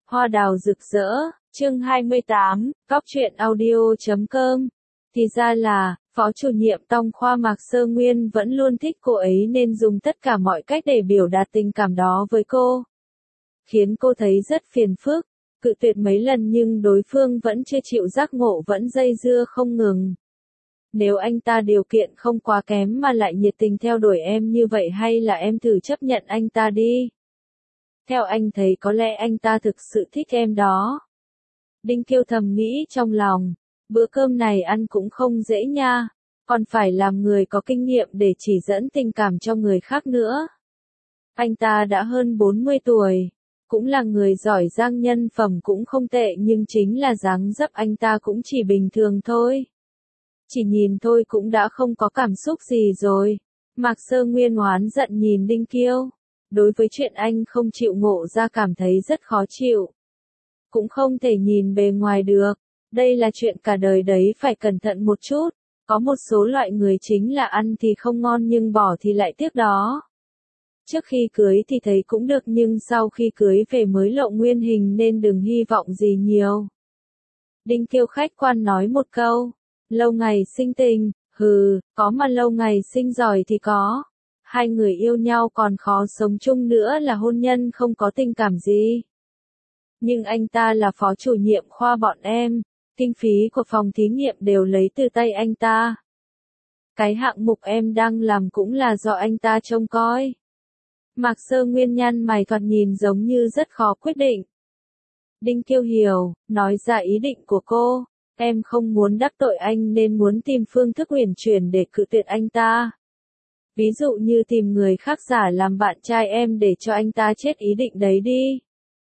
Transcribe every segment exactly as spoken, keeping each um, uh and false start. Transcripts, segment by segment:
Hoa đào rực rỡ, chương hai mươi tám, Cóc truyện audio chấm com. Thì ra là, phó chủ nhiệm Tông khoa Mạc Sơ Nguyên vẫn luôn thích cô ấy nên dùng tất cả mọi cách để biểu đạt tình cảm đó với cô. Khiến cô thấy rất phiền phức, cự tuyệt mấy lần nhưng đối phương vẫn chưa chịu giác ngộ vẫn dây dưa không ngừng. Nếu anh ta điều kiện không quá kém mà lại nhiệt tình theo đuổi em như vậy hay là em thử chấp nhận anh ta đi. Theo anh thấy có lẽ anh ta thực sự thích em đó. Đinh Kiêu thầm nghĩ trong lòng, bữa cơm này ăn cũng không dễ nha, còn phải làm người có kinh nghiệm để chỉ dẫn tình cảm cho người khác nữa. Anh ta đã hơn bốn mươi tuổi, cũng là người giỏi giang nhân phẩm cũng không tệ nhưng chính là dáng dấp anh ta cũng chỉ bình thường thôi. Chỉ nhìn thôi cũng đã không có cảm xúc gì rồi. Mạc Sơ Nguyên oán giận nhìn Đinh Kiêu. Đối với chuyện anh không chịu ngộ ra cảm thấy rất khó chịu. Cũng không thể nhìn bề ngoài được. Đây là chuyện cả đời đấy phải cẩn thận một chút. Có một số loại người chính là ăn thì không ngon nhưng bỏ thì lại tiếc đó. Trước khi cưới thì thấy cũng được nhưng sau khi cưới về mới lộ nguyên hình nên đừng hy vọng gì nhiều. Đinh Kiêu khách quan nói một câu. Lâu ngày sinh tình, hừ, có mà lâu ngày sinh giỏi thì có. Hai người yêu nhau còn khó sống chung nữa là hôn nhân không có tình cảm gì. Nhưng anh ta là phó chủ nhiệm khoa bọn em, kinh phí của phòng thí nghiệm đều lấy từ tay anh ta. Cái hạng mục em đang làm cũng là do anh ta trông coi. Mạc Sơ Nguyên nhăn mày thoạt nhìn giống như rất khó quyết định. Đinh Kiêu hiểu, nói ra ý định của cô. Em không muốn đắc tội anh nên muốn tìm phương thức uyển chuyển để cự tuyệt anh ta. Ví dụ như tìm người khác giả làm bạn trai em để cho anh ta chết ý định đấy đi.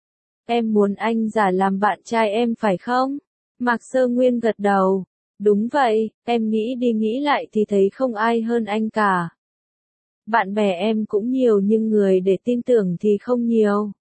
Em muốn anh giả làm bạn trai em phải không? Mạc Sơ Nguyên gật đầu. Đúng vậy, em nghĩ đi nghĩ lại thì thấy không ai hơn anh cả. Bạn bè em cũng nhiều nhưng người để tin tưởng thì không nhiều.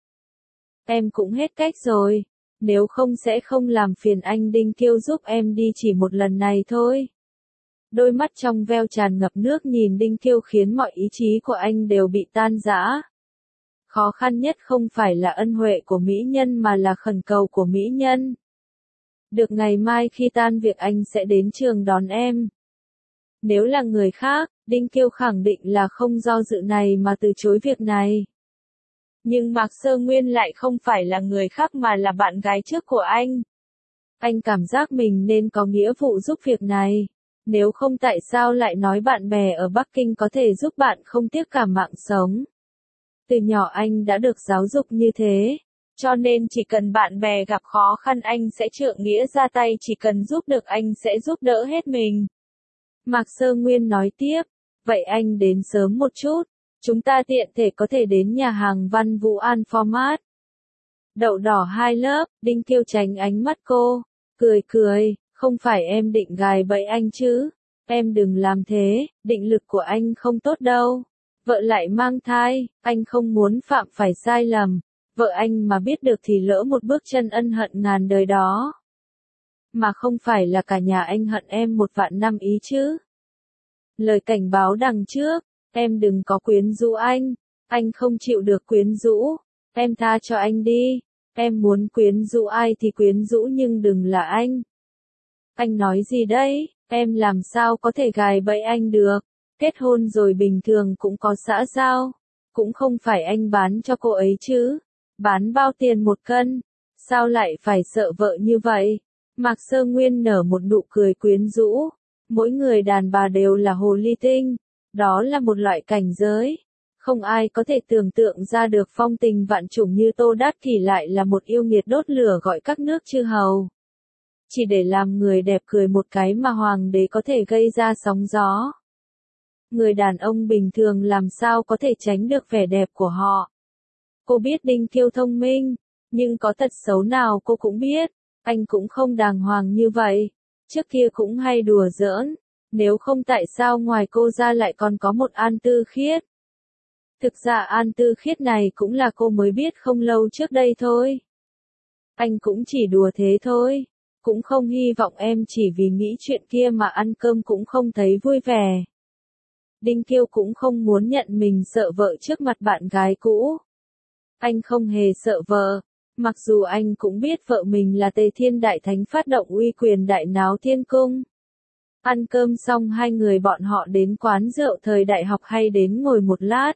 Em cũng hết cách rồi. Nếu không sẽ không làm phiền anh Đinh Kiêu giúp em đi chỉ một lần này thôi. Đôi mắt trong veo tràn ngập nước nhìn Đinh Kiêu khiến mọi ý chí của anh đều bị tan rã. Khó khăn nhất không phải là ân huệ của mỹ nhân mà là khẩn cầu của mỹ nhân. Được ngày mai khi tan việc anh sẽ đến trường đón em. Nếu là người khác, Đinh Kiêu khẳng định là không do dự này mà từ chối việc này. Nhưng Mạc Sơ Nguyên lại không phải là người khác mà là bạn gái trước của anh. Anh cảm giác mình nên có nghĩa vụ giúp việc này. Nếu không tại sao lại nói bạn bè ở Bắc Kinh có thể giúp bạn không tiếc cả mạng sống. Từ nhỏ anh đã được giáo dục như thế. Cho nên chỉ cần bạn bè gặp khó khăn anh sẽ trượng nghĩa ra tay, chỉ cần giúp được anh sẽ giúp đỡ hết mình. Mạc Sơ Nguyên nói tiếp, vậy anh đến sớm một chút. Chúng ta tiện thể có thể đến nhà hàng Văn Vũ An Format. Đậu đỏ hai lớp, Đinh Kiêu tránh ánh mắt cô. Cười cười, không phải em định gài bẫy anh chứ. Em đừng làm thế, định lực của anh không tốt đâu. Vợ lại mang thai, anh không muốn phạm phải sai lầm. Vợ anh mà biết được thì lỡ một bước chân ân hận ngàn đời đó. Mà không phải là cả nhà anh hận em một vạn năm ý chứ. Lời cảnh báo đằng trước. Em đừng có quyến rũ anh, anh không chịu được quyến rũ, em tha cho anh đi, em muốn quyến rũ ai thì quyến rũ nhưng đừng là anh. Anh nói gì đấy, em làm sao có thể gài bẫy anh được, kết hôn rồi bình thường cũng có xã giao, cũng không phải anh bán cho cô ấy chứ, bán bao tiền một cân, sao lại phải sợ vợ như vậy. Mạc Sơ Nguyên nở một nụ cười quyến rũ, mỗi người đàn bà đều là hồ ly tinh. Đó là một loại cảnh giới. Không ai có thể tưởng tượng ra được phong tình vạn chủng như Tô Đát Kỷ lại là một yêu nghiệt đốt lửa gọi các nước chư hầu. Chỉ để làm người đẹp cười một cái mà hoàng đế có thể gây ra sóng gió. Người đàn ông bình thường làm sao có thể tránh được vẻ đẹp của họ. Cô biết Đinh Kiêu thông minh, nhưng có tật xấu nào cô cũng biết. Anh cũng không đàng hoàng như vậy. Trước kia cũng hay đùa giỡn. Nếu không tại sao ngoài cô ra lại còn có một An Tư Khiết. Thực ra An Tư Khiết này cũng là cô mới biết không lâu trước đây thôi. Anh cũng chỉ đùa thế thôi. Cũng không hy vọng em chỉ vì nghĩ chuyện kia mà ăn cơm cũng không thấy vui vẻ. Đinh Kiêu cũng không muốn nhận mình sợ vợ trước mặt bạn gái cũ. Anh không hề sợ vợ. Mặc dù anh cũng biết vợ mình là Tề Thiên Đại Thánh phát động uy quyền đại náo thiên cung. Ăn cơm xong hai người bọn họ đến quán rượu thời đại học hay đến ngồi một lát.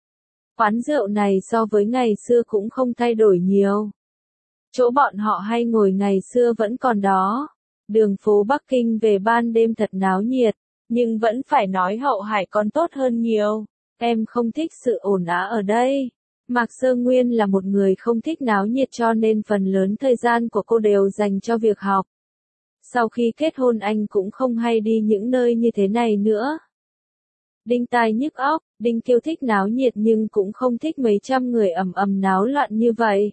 Quán rượu này so với ngày xưa cũng không thay đổi nhiều. Chỗ bọn họ hay ngồi ngày xưa vẫn còn đó. Đường phố Bắc Kinh về ban đêm thật náo nhiệt, nhưng vẫn phải nói Hậu Hải còn tốt hơn nhiều. Em không thích sự ồn ào ở đây. Mạc Sơ Nguyên là một người không thích náo nhiệt cho nên phần lớn thời gian của cô đều dành cho việc học. Sau khi kết hôn anh cũng không hay đi những nơi như thế này nữa. Đinh tai nhức óc, Đinh Kiêu thích náo nhiệt nhưng cũng không thích mấy trăm người ầm ầm náo loạn như vậy.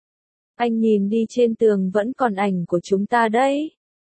Anh nhìn đi trên tường vẫn còn ảnh của chúng ta đấy.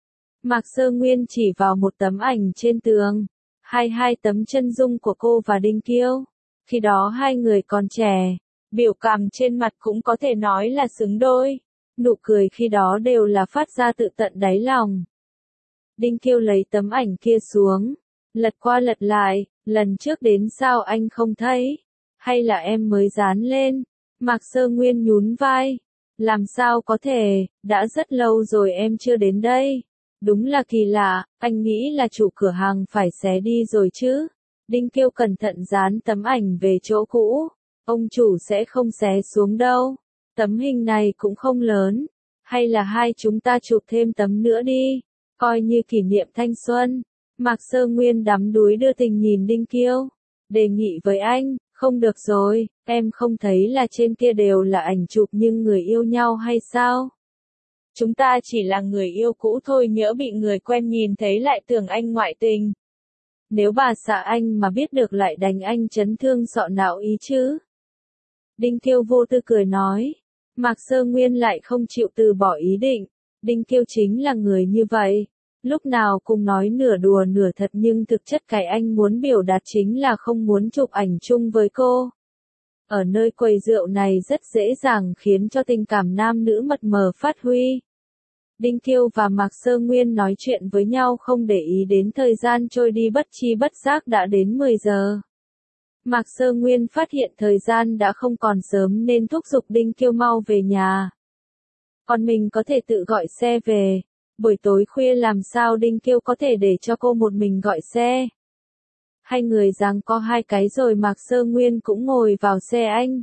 Mạc Sơ Nguyên chỉ vào một tấm ảnh trên tường. Hai hai tấm chân dung của cô và Đinh Kiêu. Khi đó hai người còn trẻ. Biểu cảm trên mặt cũng có thể nói là xứng đôi. Nụ cười khi đó đều là phát ra tự tận đáy lòng. Đinh Kiêu lấy tấm ảnh kia xuống. Lật qua lật lại. Lần trước đến sao anh không thấy? Hay là em mới dán lên? Mạc Sơ Nguyên nhún vai. Làm sao có thể, đã rất lâu rồi em chưa đến đây. Đúng là kỳ lạ, anh nghĩ là chủ cửa hàng phải xé đi rồi chứ. Đinh Kiêu cẩn thận dán tấm ảnh về chỗ cũ. Ông chủ sẽ không xé xuống đâu. Tấm hình này cũng không lớn. Hay là hai chúng ta chụp thêm tấm nữa đi. Coi như kỷ niệm thanh xuân. Mạc Sơ Nguyên đắm đuối đưa tình nhìn Đinh Kiêu. Đề nghị với anh, không được rồi, em không thấy là trên kia đều là ảnh chụp nhưng người yêu nhau hay sao? Chúng ta chỉ là người yêu cũ thôi, nhỡ bị người quen nhìn thấy lại tưởng anh ngoại tình. Nếu bà xã anh mà biết được lại đánh anh chấn thương sọ não ý chứ? Đinh Kiêu vô tư cười nói. Mạc Sơ Nguyên lại không chịu từ bỏ ý định. Đinh Kiêu chính là người như vậy. Lúc nào cũng nói nửa đùa nửa thật nhưng thực chất cái anh muốn biểu đạt chính là không muốn chụp ảnh chung với cô. Ở nơi quầy rượu này rất dễ dàng khiến cho tình cảm nam nữ mập mờ phát huy. Đinh Kiêu và Mạc Sơ Nguyên nói chuyện với nhau không để ý đến thời gian trôi đi, bất chi bất giác đã đến mười giờ. Mạc Sơ Nguyên phát hiện thời gian đã không còn sớm nên thúc giục Đinh Kiêu mau về nhà. Còn mình có thể tự gọi xe về. Buổi tối khuya làm sao Đinh Kiêu có thể để cho cô một mình gọi xe. Hai người giằng co hai cái rồi Mạc Sơ Nguyên cũng ngồi vào xe anh.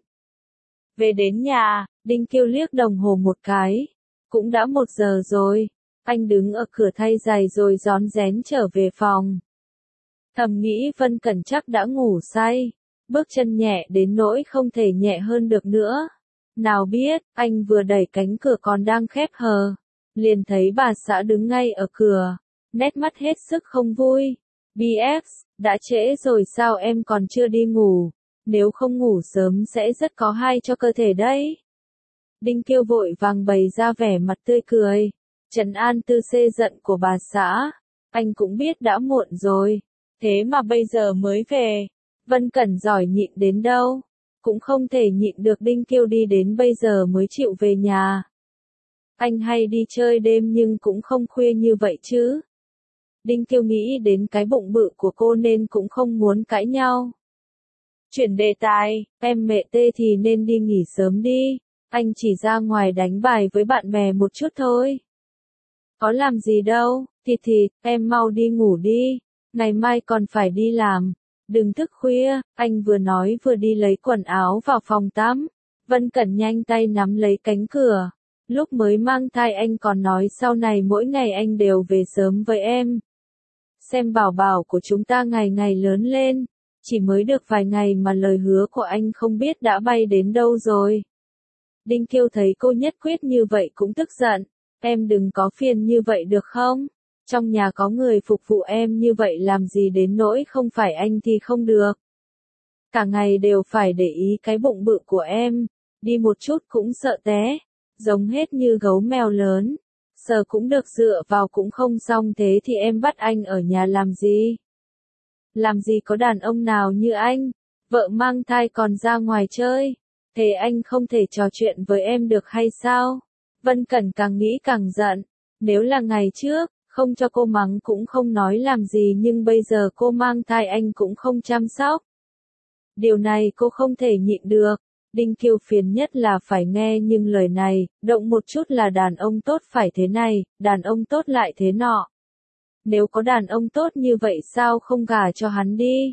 Về đến nhà, Đinh Kiêu liếc đồng hồ một cái. Cũng đã một giờ rồi. Anh đứng ở cửa thay giày rồi rón rén trở về phòng. Thầm nghĩ Vân Cẩn chắc đã ngủ say. Bước chân nhẹ đến nỗi không thể nhẹ hơn được nữa. Nào biết, anh vừa đẩy cánh cửa còn đang khép hờ. Liền thấy bà xã đứng ngay ở cửa. Nét mắt hết sức không vui. bê ép, đã trễ rồi sao em còn chưa đi ngủ? Nếu không ngủ sớm sẽ rất có hay cho cơ thể đấy. Đinh Kiêu vội vàng bày ra vẻ mặt tươi cười. Trấn an tư xê giận của bà xã. Anh cũng biết đã muộn rồi. Thế mà bây giờ mới về. Vân Cẩn giỏi nhịn đến đâu. Cũng không thể nhịn được Đinh Kiêu đi đến bây giờ mới chịu về nhà. Anh hay đi chơi đêm nhưng cũng không khuya như vậy chứ. Đinh Kiêu nghĩ đến cái bụng bự của cô nên cũng không muốn cãi nhau. Chuyển đề tài, em mẹ tê thì nên đi nghỉ sớm đi. Anh chỉ ra ngoài đánh bài với bạn bè một chút thôi. Có làm gì đâu, thịt thịt, em mau đi ngủ đi. Ngày mai còn phải đi làm. Đừng thức khuya, anh vừa nói vừa đi lấy quần áo vào phòng tắm. Vân Cẩn nhanh tay nắm lấy cánh cửa. Lúc mới mang thai anh còn nói sau này mỗi ngày anh đều về sớm với em. Xem bảo bảo của chúng ta ngày ngày lớn lên. Chỉ mới được vài ngày mà lời hứa của anh không biết đã bay đến đâu rồi. Đinh Kiêu thấy cô nhất quyết như vậy cũng tức giận. Em đừng có phiền như vậy được không? Trong nhà có người phục vụ em như vậy làm gì đến nỗi không phải anh thì không được. Cả ngày đều phải để ý cái bụng bự của em. Đi một chút cũng sợ té. Giống hết như gấu mèo lớn. Sờ cũng được dựa vào cũng không xong, thế thì em bắt anh ở nhà làm gì? Làm gì có đàn ông nào như anh? Vợ mang thai còn ra ngoài chơi. Thế anh không thể trò chuyện với em được hay sao? Vân Cẩn càng nghĩ càng giận. Nếu là ngày trước, không cho cô mắng cũng không nói làm gì, nhưng bây giờ cô mang thai anh cũng không chăm sóc. Điều này cô không thể nhịn được. Đinh Kiêu phiền nhất là phải nghe những lời này, động một chút là đàn ông tốt phải thế này, đàn ông tốt lại thế nọ. Nếu có đàn ông tốt như vậy sao không gả cho hắn đi?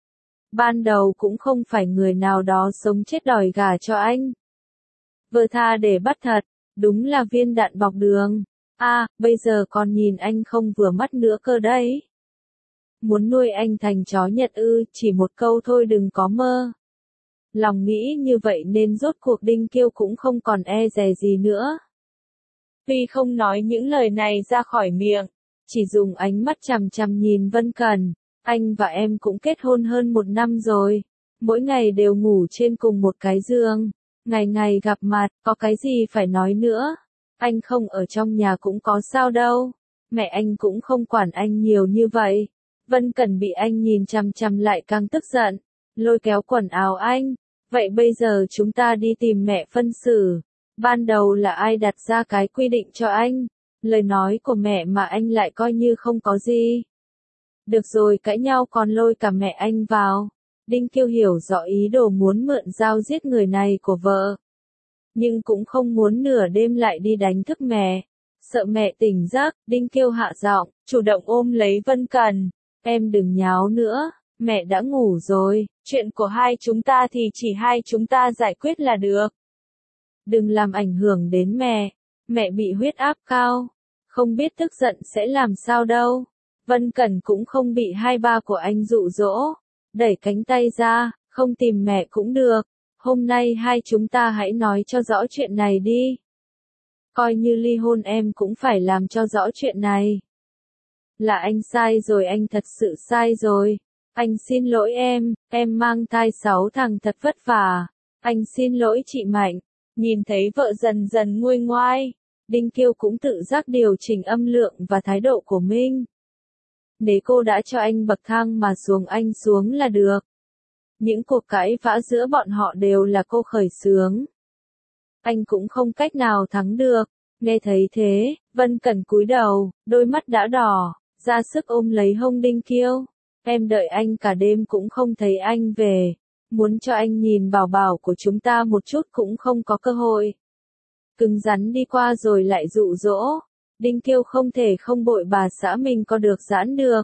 Ban đầu cũng không phải người nào đó sống chết đòi gả cho anh. Vợ tha để bắt thật, đúng là viên đạn bọc đường. À, bây giờ còn nhìn anh không vừa mắt nữa cơ đấy. Muốn nuôi anh thành chó Nhật ư, chỉ một câu thôi đừng có mơ. Lòng nghĩ như vậy nên rốt cuộc Đinh Kiêu cũng không còn e dè gì nữa. Tuy không nói những lời này ra khỏi miệng, chỉ dùng ánh mắt chằm chằm nhìn Vân Cẩn. Anh và em cũng kết hôn hơn một năm rồi. Mỗi ngày đều ngủ trên cùng một cái giường. Ngày ngày gặp mặt, có cái gì phải nói nữa. Anh không ở trong nhà cũng có sao đâu. Mẹ anh cũng không quản anh nhiều như vậy. Vân Cẩn bị anh nhìn chằm chằm lại càng tức giận. Lôi kéo quần áo anh. Vậy bây giờ chúng ta đi tìm mẹ phân xử. Ban đầu là ai đặt ra cái quy định cho anh? Lời nói của mẹ mà anh lại coi như không có gì. Được rồi, cãi nhau còn lôi cả mẹ anh vào. Đinh Kiêu hiểu rõ ý đồ muốn mượn dao giết người này của vợ. Nhưng cũng không muốn nửa đêm lại đi đánh thức mẹ. Sợ mẹ tỉnh giấc, Đinh Kiêu hạ giọng, chủ động ôm lấy Vân Cẩn. Em đừng nháo nữa, mẹ đã ngủ rồi, chuyện của hai chúng ta thì chỉ hai chúng ta giải quyết là được. Đừng làm ảnh hưởng đến mẹ, mẹ bị huyết áp cao, không biết tức giận sẽ làm sao đâu. Vân Cẩn cũng không bị hai ba của anh dụ dỗ, đẩy cánh tay ra, không tìm mẹ cũng được. Hôm nay hai chúng ta hãy nói cho rõ chuyện này đi. Coi như ly hôn em cũng phải làm cho rõ chuyện này. Là anh sai rồi, anh thật sự sai rồi. Anh xin lỗi em, em mang thai sáu thằng thật vất vả. Anh xin lỗi chị Mạnh. Nhìn thấy vợ dần dần nguôi ngoai, Đinh Kiêu cũng tự giác điều chỉnh âm lượng và thái độ của mình. Nếu cô đã cho anh bậc thang mà xuống anh xuống là được. Những cuộc cãi vã giữa bọn họ đều là cô khởi xướng. Anh cũng không cách nào thắng được. Nghe thấy thế, Vân Cẩn cúi đầu, đôi mắt đã đỏ, ra sức ôm lấy hông Đinh Kiêu. Em đợi anh cả đêm cũng không thấy anh về. Muốn cho anh nhìn bảo bảo của chúng ta một chút cũng không có cơ hội. Cứng rắn đi qua rồi lại dụ dỗ. Đinh Kiêu không thể không bội bà xã mình có được giãn được.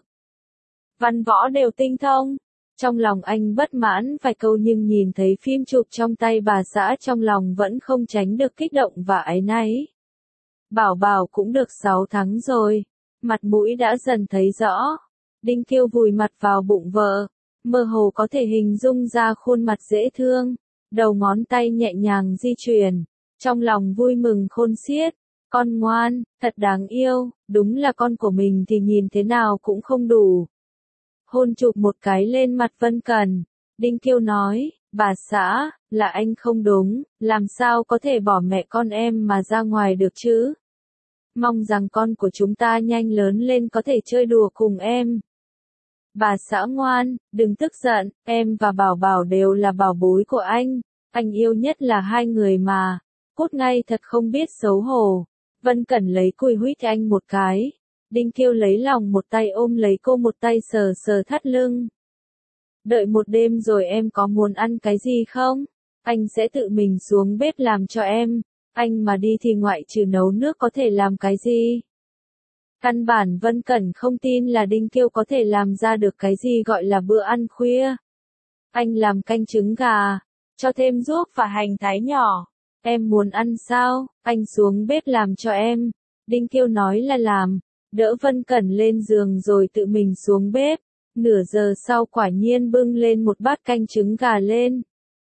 Văn võ đều tinh thông. Trong lòng anh bất mãn vài câu nhưng nhìn thấy phim chụp trong tay bà xã trong lòng vẫn không tránh được kích động và áy náy. Bảo bảo cũng được sáu tháng rồi. Mặt mũi đã dần thấy rõ. Đinh Kiêu vùi mặt vào bụng vợ. Mơ hồ có thể hình dung ra khuôn mặt dễ thương. Đầu ngón tay nhẹ nhàng di chuyển. Trong lòng vui mừng khôn xiết. Con ngoan, thật đáng yêu, đúng là con của mình thì nhìn thế nào cũng không đủ. Hôn chụp một cái lên mặt Vân Cẩn. Đinh Kiêu nói, bà xã, là anh không đúng, làm sao có thể bỏ mẹ con em mà ra ngoài được chứ? Mong rằng con của chúng ta nhanh lớn lên có thể chơi đùa cùng em. Bà xã ngoan, đừng tức giận, em và Bảo Bảo đều là bảo bối của anh. Anh yêu nhất là hai người mà. Cút ngay thật không biết xấu hổ. Vân Cẩn lấy cùi huýt anh một cái. Đinh Kiêu lấy lòng một tay ôm lấy cô một tay sờ sờ thắt lưng. Đợi một đêm rồi em có muốn ăn cái gì không? Anh sẽ tự mình xuống bếp làm cho em. Anh mà đi thì ngoại trừ nấu nước có thể làm cái gì? Căn bản Vân Cẩn không tin là Đinh Kiêu có thể làm ra được cái gì gọi là bữa ăn khuya. Anh làm canh trứng gà, cho thêm ruốc và hành thái nhỏ. Em muốn ăn sao? Anh xuống bếp làm cho em. Đinh Kiêu nói là làm. Đỡ Vân Cẩn lên giường rồi tự mình xuống bếp. Nửa giờ sau quả nhiên bưng lên một bát canh trứng gà lên.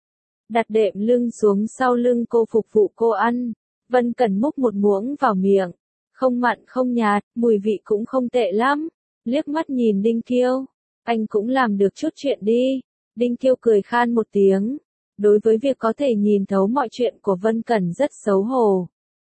Đặt đệm lưng xuống sau lưng cô phục vụ cô ăn. Vân Cẩn múc một muỗng vào miệng. Không mặn không nhạt, mùi vị cũng không tệ lắm. Liếc mắt nhìn Đinh Kiêu. Anh cũng làm được chút chuyện đi. Đinh Kiêu cười khan một tiếng. Đối với việc có thể nhìn thấu mọi chuyện của Vân Cẩn rất xấu hổ.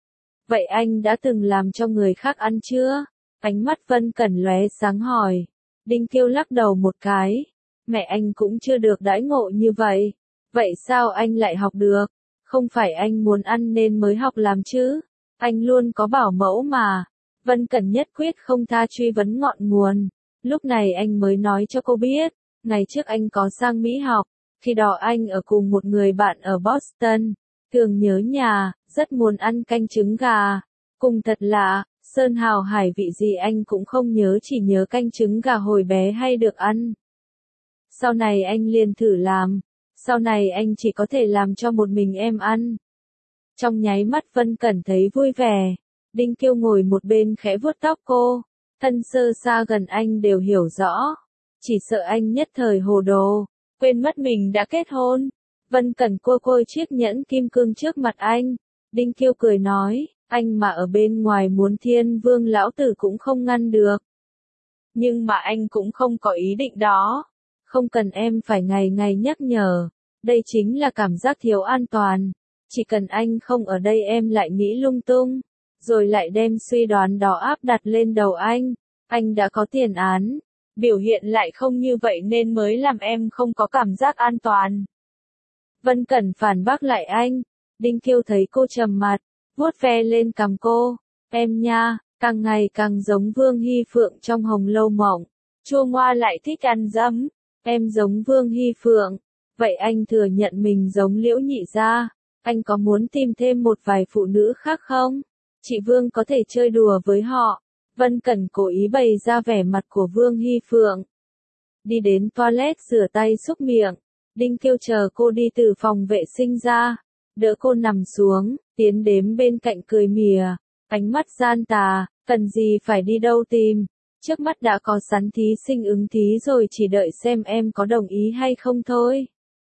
Vậy anh đã từng làm cho người khác ăn chưa? Ánh mắt Vân Cẩn lóe sáng hỏi. Đinh Kiêu lắc đầu một cái. Mẹ anh cũng chưa được đãi ngộ như vậy. Vậy sao anh lại học được? Không phải anh muốn ăn nên mới học làm chứ? Anh luôn có bảo mẫu mà. Vân Cẩn nhất quyết không tha truy vấn ngọn nguồn. Lúc này anh mới nói cho cô biết. Ngày trước anh có sang Mỹ học. Khi đó anh ở cùng một người bạn ở Boston, thường nhớ nhà, rất muốn ăn canh trứng gà. Cùng thật lạ, sơn hào hải vị gì anh cũng không nhớ, chỉ nhớ canh trứng gà hồi bé hay được ăn. Sau này anh liền thử làm, sau này anh chỉ có thể làm cho một mình em ăn. Trong nháy mắt Vân Cẩn thấy vui vẻ, Đinh Kiêu ngồi một bên khẽ vuốt tóc cô, thân sơ xa gần anh đều hiểu rõ, chỉ sợ anh nhất thời hồ đồ, quên mất mình đã kết hôn. Vân Cẩn cua côi chiếc nhẫn kim cương trước mặt anh, Đinh Kiêu cười nói, anh mà ở bên ngoài muốn Thiên Vương lão tử cũng không ngăn được. Nhưng mà anh cũng không có ý định đó, không cần em phải ngày ngày nhắc nhở, đây chính là cảm giác thiếu an toàn, chỉ cần anh không ở đây em lại nghĩ lung tung, rồi lại đem suy đoán đó áp đặt lên đầu anh, anh đã có tiền án, biểu hiện lại không như vậy nên mới làm em không có cảm giác an toàn. Vân Cẩn phản bác lại anh, Đinh Kiêu thấy cô trầm mặt, vuốt ve lên cằm cô, em nha, càng ngày càng giống Vương Hy Phượng trong Hồng Lâu Mộng, chua ngoa lại thích ăn dấm, em giống Vương Hy Phượng, vậy anh thừa nhận mình giống Liễu Nhị gia, anh có muốn tìm thêm một vài phụ nữ khác không? Chị Vương có thể chơi đùa với họ. Vân Cẩn cố ý bày ra vẻ mặt của Vương Hy Phượng. Đi đến toilet rửa tay xúc miệng, Đinh Kiêu chờ cô đi từ phòng vệ sinh ra, đỡ cô nằm xuống, tiến đến bên cạnh cười mỉa, ánh mắt gian tà, cần gì phải đi đâu tìm, trước mắt đã có sẵn thí sinh ứng thí rồi, chỉ đợi xem em có đồng ý hay không thôi.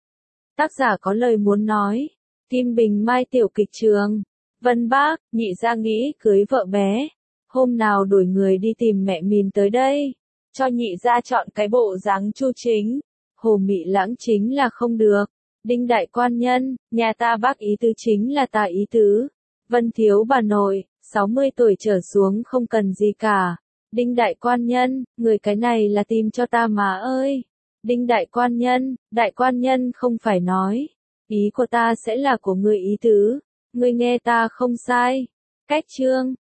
Tác giả có lời muốn nói, Kim Bình Mai tiểu kịch trường, Vân Bác, nhị gia nghĩ cưới vợ bé, hôm nào đuổi người đi tìm mẹ mình tới đây, cho nhị gia chọn cái bộ dáng chu chính, Hồ Mị Lãng chính là không được. Đinh đại quan nhân, nhà ta bác ý tứ chính là ta ý tứ. Vân thiếu bà nội, sáu mươi tuổi trở xuống không cần gì cả. Đinh đại quan nhân, người cái này là tìm cho ta mà ơi. Đinh đại quan nhân, đại quan nhân không phải nói, ý của ta sẽ là của người ý tứ, ngươi nghe ta không sai. Cách chương